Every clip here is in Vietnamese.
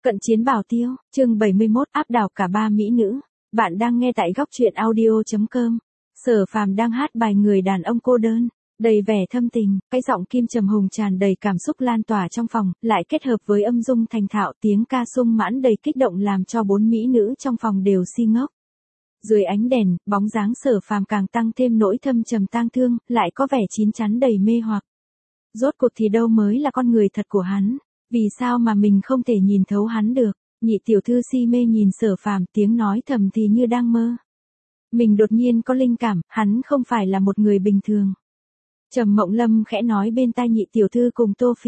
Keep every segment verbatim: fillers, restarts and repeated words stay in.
Cận chiến bảo tiêu, chương bảy mươi mốt, áp đảo cả ba mỹ nữ. Bạn đang nghe tại góc truyện audio chấm com. Sở Phàm đang hát bài Người đàn ông cô đơn, đầy vẻ thâm tình, cái giọng kim trầm hùng tràn đầy cảm xúc lan tỏa trong phòng, lại kết hợp với âm dung thành thạo tiếng ca sung mãn đầy kích động làm cho bốn mỹ nữ trong phòng đều si ngốc. Dưới ánh đèn, bóng dáng Sở Phàm càng tăng thêm nỗi thâm trầm tang thương, lại có vẻ chín chắn đầy mê hoặc. Rốt cuộc thì đâu mới là con người thật của hắn? Vì sao mà mình không thể nhìn thấu hắn được? Nhị tiểu thư si mê nhìn Sở Phàm, tiếng nói thầm thì như đang mơ. Mình đột nhiên có linh cảm, hắn không phải là một người bình thường. Trầm Mộng Lâm khẽ nói bên tai nhị tiểu thư cùng Tô Phỉ.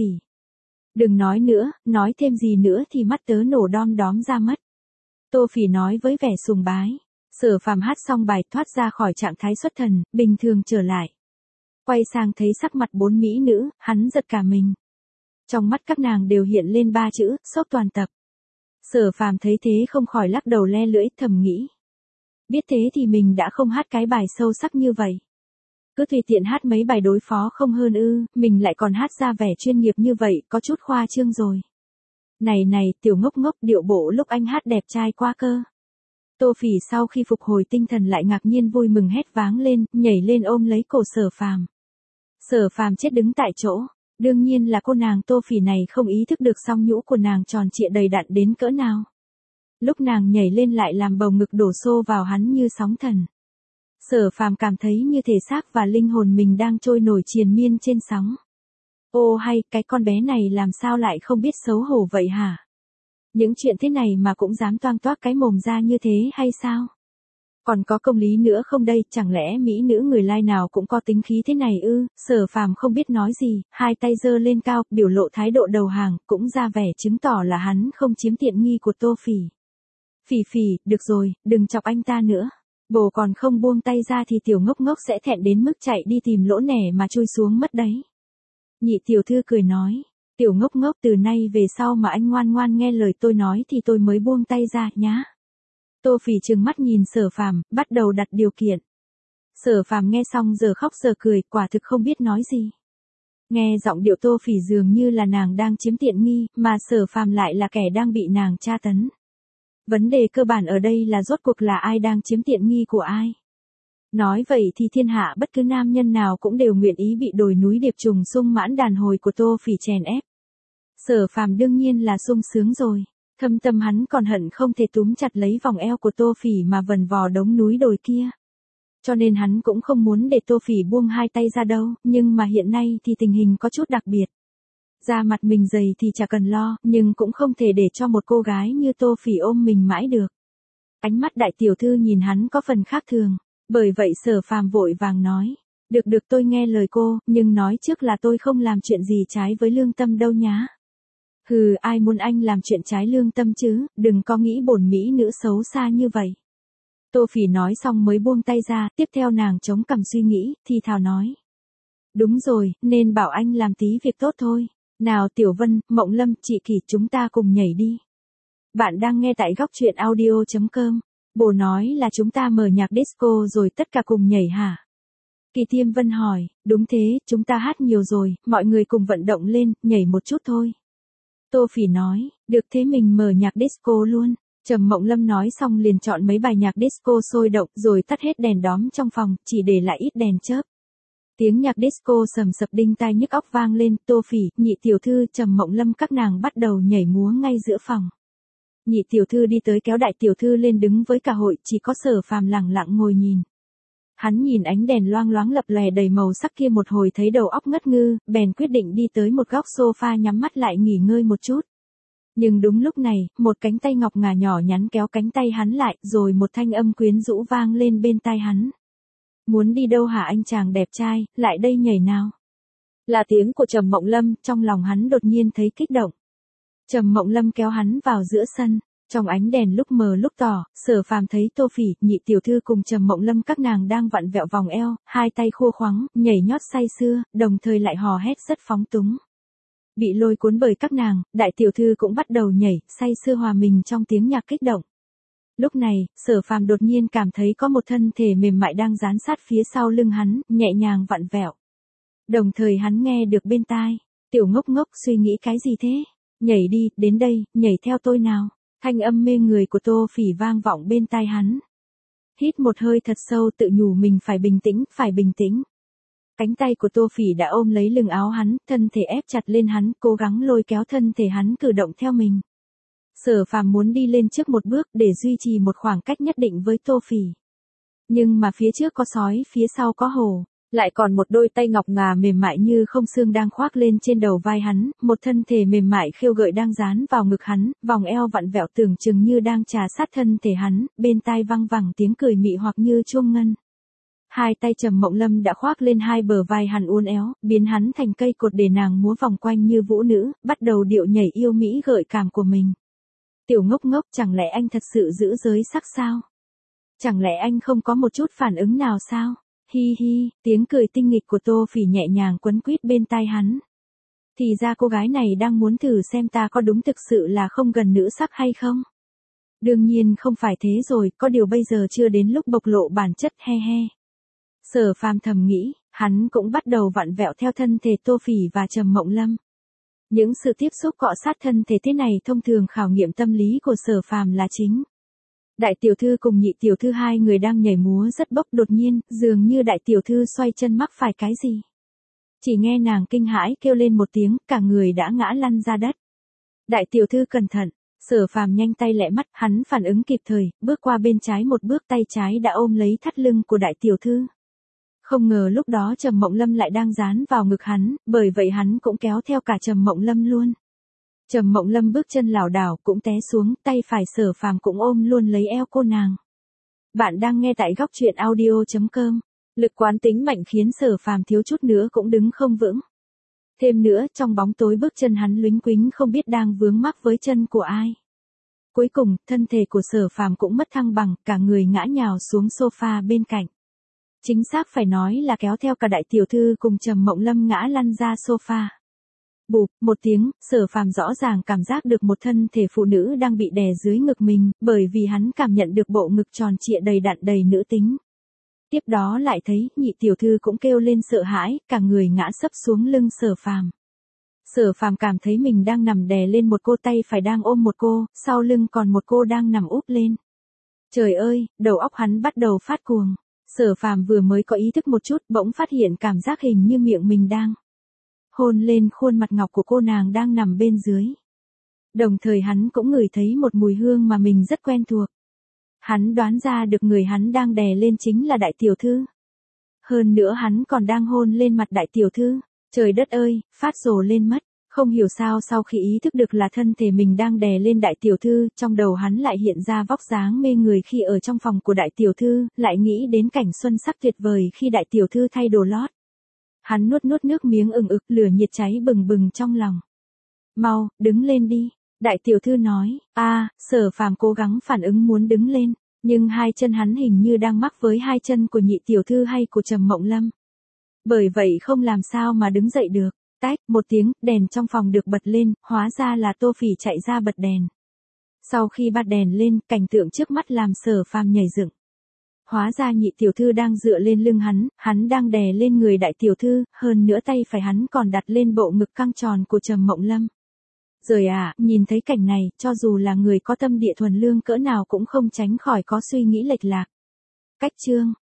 Đừng nói nữa, nói thêm gì nữa thì mắt tớ nổ đom đóm ra mất. Tô Phỉ nói với vẻ sùng bái. Sở Phàm hát xong bài thoát ra khỏi trạng thái xuất thần, bình thường trở lại. Quay sang thấy sắc mặt bốn mỹ nữ, hắn giật cả mình. Trong mắt các nàng đều hiện lên ba chữ, sốc toàn tập. Sở Phàm thấy thế không khỏi lắc đầu le lưỡi, thầm nghĩ. Biết thế thì mình đã không hát cái bài sâu sắc như vậy. Cứ tùy tiện hát mấy bài đối phó không hơn ư, mình lại còn hát ra vẻ chuyên nghiệp như vậy, có chút khoa trương rồi. Này này, tiểu ngốc ngốc, điệu bộ lúc anh hát đẹp trai quá cơ. Tô Phỉ sau khi phục hồi tinh thần lại ngạc nhiên vui mừng hét váng lên, nhảy lên ôm lấy cổ Sở Phàm. Sở Phàm chết đứng tại chỗ. Đương nhiên là cô nàng Tô Phỉ này không ý thức được song nhũ của nàng tròn trịa đầy đặn đến cỡ nào. Lúc nàng nhảy lên lại làm bầu ngực đổ xô vào hắn như sóng thần. Sở Phàm cảm thấy như thể xác và linh hồn mình đang trôi nổi triền miên trên sóng. Ô hay, cái con bé này làm sao lại không biết xấu hổ vậy hả? Những chuyện thế này mà cũng dám toang toác cái mồm ra như thế hay sao? Còn có công lý nữa không đây, chẳng lẽ mỹ nữ người lai nào cũng có tính khí thế này ư? Sở Phàm không biết nói gì, hai tay giơ lên cao, biểu lộ thái độ đầu hàng, cũng ra vẻ chứng tỏ là hắn không chiếm tiện nghi của Tô Phỉ. Phỉ Phỉ, được rồi, đừng chọc anh ta nữa. Bồ còn không buông tay ra thì tiểu ngốc ngốc sẽ thẹn đến mức chạy đi tìm lỗ nẻ mà chui xuống mất đấy. Nhị tiểu thư cười nói, tiểu ngốc ngốc, từ nay về sau mà anh ngoan ngoan nghe lời tôi nói thì tôi mới buông tay ra nhá. Tô Phỉ trừng mắt nhìn Sở Phàm, bắt đầu đặt điều kiện. Sở Phàm nghe xong giờ khóc giờ cười, quả thực không biết nói gì. Nghe giọng điệu Tô Phỉ dường như là nàng đang chiếm tiện nghi, mà Sở Phàm lại là kẻ đang bị nàng tra tấn. Vấn đề cơ bản ở đây là rốt cuộc là ai đang chiếm tiện nghi của ai. Nói vậy thì thiên hạ bất cứ nam nhân nào cũng đều nguyện ý bị đồi núi điệp trùng sung mãn đàn hồi của Tô Phỉ chèn ép. Sở Phàm đương nhiên là sung sướng rồi. Thâm tâm hắn còn hận không thể túm chặt lấy vòng eo của Tô Phỉ mà vần vò đống núi đồi kia. Cho nên hắn cũng không muốn để Tô Phỉ buông hai tay ra đâu, nhưng mà hiện nay thì tình hình có chút đặc biệt. Da mặt mình dày thì chả cần lo, nhưng cũng không thể để cho một cô gái như Tô Phỉ ôm mình mãi được. Ánh mắt đại tiểu thư nhìn hắn có phần khác thường, bởi vậy Sở Phàm vội vàng nói. Được được, tôi nghe lời cô, nhưng nói trước là tôi không làm chuyện gì trái với lương tâm đâu nhá. Hừ, ai muốn anh làm chuyện trái lương tâm chứ, đừng có nghĩ bổn mỹ nữ xấu xa như vậy. Tô Phỉ nói xong mới buông tay ra, tiếp theo nàng chống cằm suy nghĩ, thì thào nói. Đúng rồi, nên bảo anh làm tí việc tốt thôi. Nào Tiểu Vân, Mộng Lâm, chị Kỳ, chúng ta cùng nhảy đi. Bạn đang nghe tại góc truyện audio chấm com. Bồ nói là chúng ta mở nhạc disco rồi tất cả cùng nhảy hả? Kỳ Thiêm Vân hỏi, đúng thế, chúng ta hát nhiều rồi, mọi người cùng vận động lên, nhảy một chút thôi. Tô Phỉ nói, được thế mình mở nhạc disco luôn. Trầm Mộng Lâm nói xong liền chọn mấy bài nhạc disco sôi động rồi tắt hết đèn đóm trong phòng, chỉ để lại ít đèn chớp. Tiếng nhạc disco sầm sập đinh tai nhức óc vang lên, Tô Phỉ, nhị tiểu thư, Trầm Mộng Lâm các nàng bắt đầu nhảy múa ngay giữa phòng. Nhị tiểu thư đi tới kéo đại tiểu thư lên đứng với cả hội, chỉ có Sở Phàm lẳng lặng ngồi nhìn. Hắn nhìn ánh đèn loang loáng lập lòe đầy màu sắc kia một hồi thấy đầu óc ngất ngư, bèn quyết định đi tới một góc sofa nhắm mắt lại nghỉ ngơi một chút. Nhưng đúng lúc này, một cánh tay ngọc ngà nhỏ nhắn kéo cánh tay hắn lại, rồi một thanh âm quyến rũ vang lên bên tai hắn. Muốn đi đâu hả anh chàng đẹp trai, lại đây nhảy nào. Là tiếng của Trầm Mộng Lâm, trong lòng hắn đột nhiên thấy kích động. Trầm Mộng Lâm kéo hắn vào giữa sân. Trong ánh đèn lúc mờ lúc tỏ, Sở Phàm thấy Tô Phỉ, nhị tiểu thư cùng Trầm Mộng Lâm các nàng đang vặn vẹo vòng eo, hai tay khua khoắng, nhảy nhót say sưa, đồng thời lại hò hét rất phóng túng. Bị lôi cuốn bởi các nàng, đại tiểu thư cũng bắt đầu nhảy, say sưa hòa mình trong tiếng nhạc kích động. Lúc này, Sở Phàm đột nhiên cảm thấy có một thân thể mềm mại đang dán sát phía sau lưng hắn, nhẹ nhàng vặn vẹo. Đồng thời hắn nghe được bên tai, tiểu ngốc ngốc suy nghĩ cái gì thế? Nhảy đi, đến đây, nhảy theo tôi nào. Thanh âm mê người của Tô Phỉ vang vọng bên tai hắn. Hít một hơi thật sâu tự nhủ mình phải bình tĩnh, phải bình tĩnh. Cánh tay của Tô Phỉ đã ôm lấy lưng áo hắn, thân thể ép chặt lên hắn, cố gắng lôi kéo thân thể hắn cử động theo mình. Sở Phàm muốn đi lên trước một bước để duy trì một khoảng cách nhất định với Tô Phỉ. Nhưng mà phía trước có sói, phía sau có hổ, lại còn một đôi tay ngọc ngà mềm mại như không xương đang khoác lên trên đầu vai hắn, một thân thể mềm mại khiêu gợi đang dán vào ngực hắn, vòng eo vặn vẹo tưởng chừng như đang trà sát thân thể hắn, bên tai văng vẳng tiếng cười mị hoặc như chuông ngân. Hai tay Trầm Mộng Lâm đã khoác lên hai bờ vai hắn uốn éo, biến hắn thành cây cột để nàng múa vòng quanh như vũ nữ, bắt đầu điệu nhảy yêu mỹ gợi cảm của mình. Tiểu ngốc ngốc, chẳng lẽ anh thật sự giữ giới sắc sao? Chẳng lẽ anh không có một chút phản ứng nào sao? Hi hi, tiếng cười tinh nghịch của Tô Phỉ nhẹ nhàng quấn quýt bên tai hắn. Thì ra cô gái này đang muốn thử xem ta có đúng thực sự là không gần nữ sắc hay không? Đương nhiên không phải thế rồi, có điều bây giờ chưa đến lúc bộc lộ bản chất, he he. Sở Phàm thầm nghĩ, hắn cũng bắt đầu vặn vẹo theo thân thể Tô Phỉ và Trầm Mộng Lâm. Những sự tiếp xúc cọ sát thân thể thế này thông thường khảo nghiệm tâm lý của Sở Phàm là chính. Đại tiểu thư cùng nhị tiểu thư hai người đang nhảy múa rất bốc, đột nhiên, dường như đại tiểu thư xoay chân mắc phải cái gì. Chỉ nghe nàng kinh hãi kêu lên một tiếng, cả người đã ngã lăn ra đất. Đại tiểu thư cẩn thận, Sở Phàm nhanh tay lẹ mắt, hắn phản ứng kịp thời, bước qua bên trái một bước, tay trái đã ôm lấy thắt lưng của đại tiểu thư. Không ngờ lúc đó Trầm Mộng Lâm lại đang dán vào ngực hắn, bởi vậy hắn cũng kéo theo cả Trầm Mộng Lâm luôn. Trầm Mộng Lâm bước chân lảo đảo cũng té xuống, tay phải Sở Phàm cũng ôm luôn lấy eo cô nàng. Bạn đang nghe tại góc truyện audio chấm com. Lực quán tính mạnh khiến Sở Phàm thiếu chút nữa cũng đứng không vững. Thêm nữa, trong bóng tối bước chân hắn lúnh quính không biết đang vướng mắc với chân của ai. Cuối cùng, thân thể của Sở Phàm cũng mất thăng bằng, cả người ngã nhào xuống sofa bên cạnh. Chính xác phải nói là kéo theo cả đại tiểu thư cùng Trầm Mộng Lâm ngã lăn ra sofa. Bụp, một tiếng, Sở Phàm rõ ràng cảm giác được một thân thể phụ nữ đang bị đè dưới ngực mình, bởi vì hắn cảm nhận được bộ ngực tròn trịa đầy đặn đầy nữ tính. Tiếp đó lại thấy, nhị tiểu thư cũng kêu lên sợ hãi, cả người ngã sấp xuống lưng Sở Phàm. Sở Phàm cảm thấy mình đang nằm đè lên một cô, tay phải đang ôm một cô, sau lưng còn một cô đang nằm úp lên. Trời ơi, đầu óc hắn bắt đầu phát cuồng. Sở Phàm vừa mới có ý thức một chút, bỗng phát hiện cảm giác hình như miệng mình đang hôn lên khuôn mặt ngọc của cô nàng đang nằm bên dưới. Đồng thời hắn cũng ngửi thấy một mùi hương mà mình rất quen thuộc. Hắn đoán ra được người hắn đang đè lên chính là đại tiểu thư. Hơn nữa hắn còn đang hôn lên mặt đại tiểu thư. Trời đất ơi, phát rồ lên mất. Không hiểu sao sau khi ý thức được là thân thể mình đang đè lên đại tiểu thư, trong đầu hắn lại hiện ra vóc dáng mê người khi ở trong phòng của đại tiểu thư, lại nghĩ đến cảnh xuân sắc tuyệt vời khi đại tiểu thư thay đồ lót. Hắn nuốt nuốt nước miếng ừng ực, lửa nhiệt cháy bừng bừng trong lòng. Mau, đứng lên đi. Đại tiểu thư nói, a à, Sở Phàm cố gắng phản ứng muốn đứng lên, nhưng hai chân hắn hình như đang mắc với hai chân của nhị tiểu thư hay của Trầm Mộng Lâm. Bởi vậy không làm sao mà đứng dậy được. Tách, một tiếng, đèn trong phòng được bật lên, hóa ra là Tô Phỉ chạy ra bật đèn. Sau khi bắt đèn lên, cảnh tượng trước mắt làm Sở Phàm nhảy dựng. Hóa ra nhị tiểu thư đang dựa lên lưng hắn, hắn đang đè lên người đại tiểu thư, hơn nữa tay phải hắn còn đặt lên bộ ngực căng tròn của Trầm Mộng Lâm. Rồi à, nhìn thấy cảnh này, cho dù là người có tâm địa thuần lương cỡ nào cũng không tránh khỏi có suy nghĩ lệch lạc. Cách chương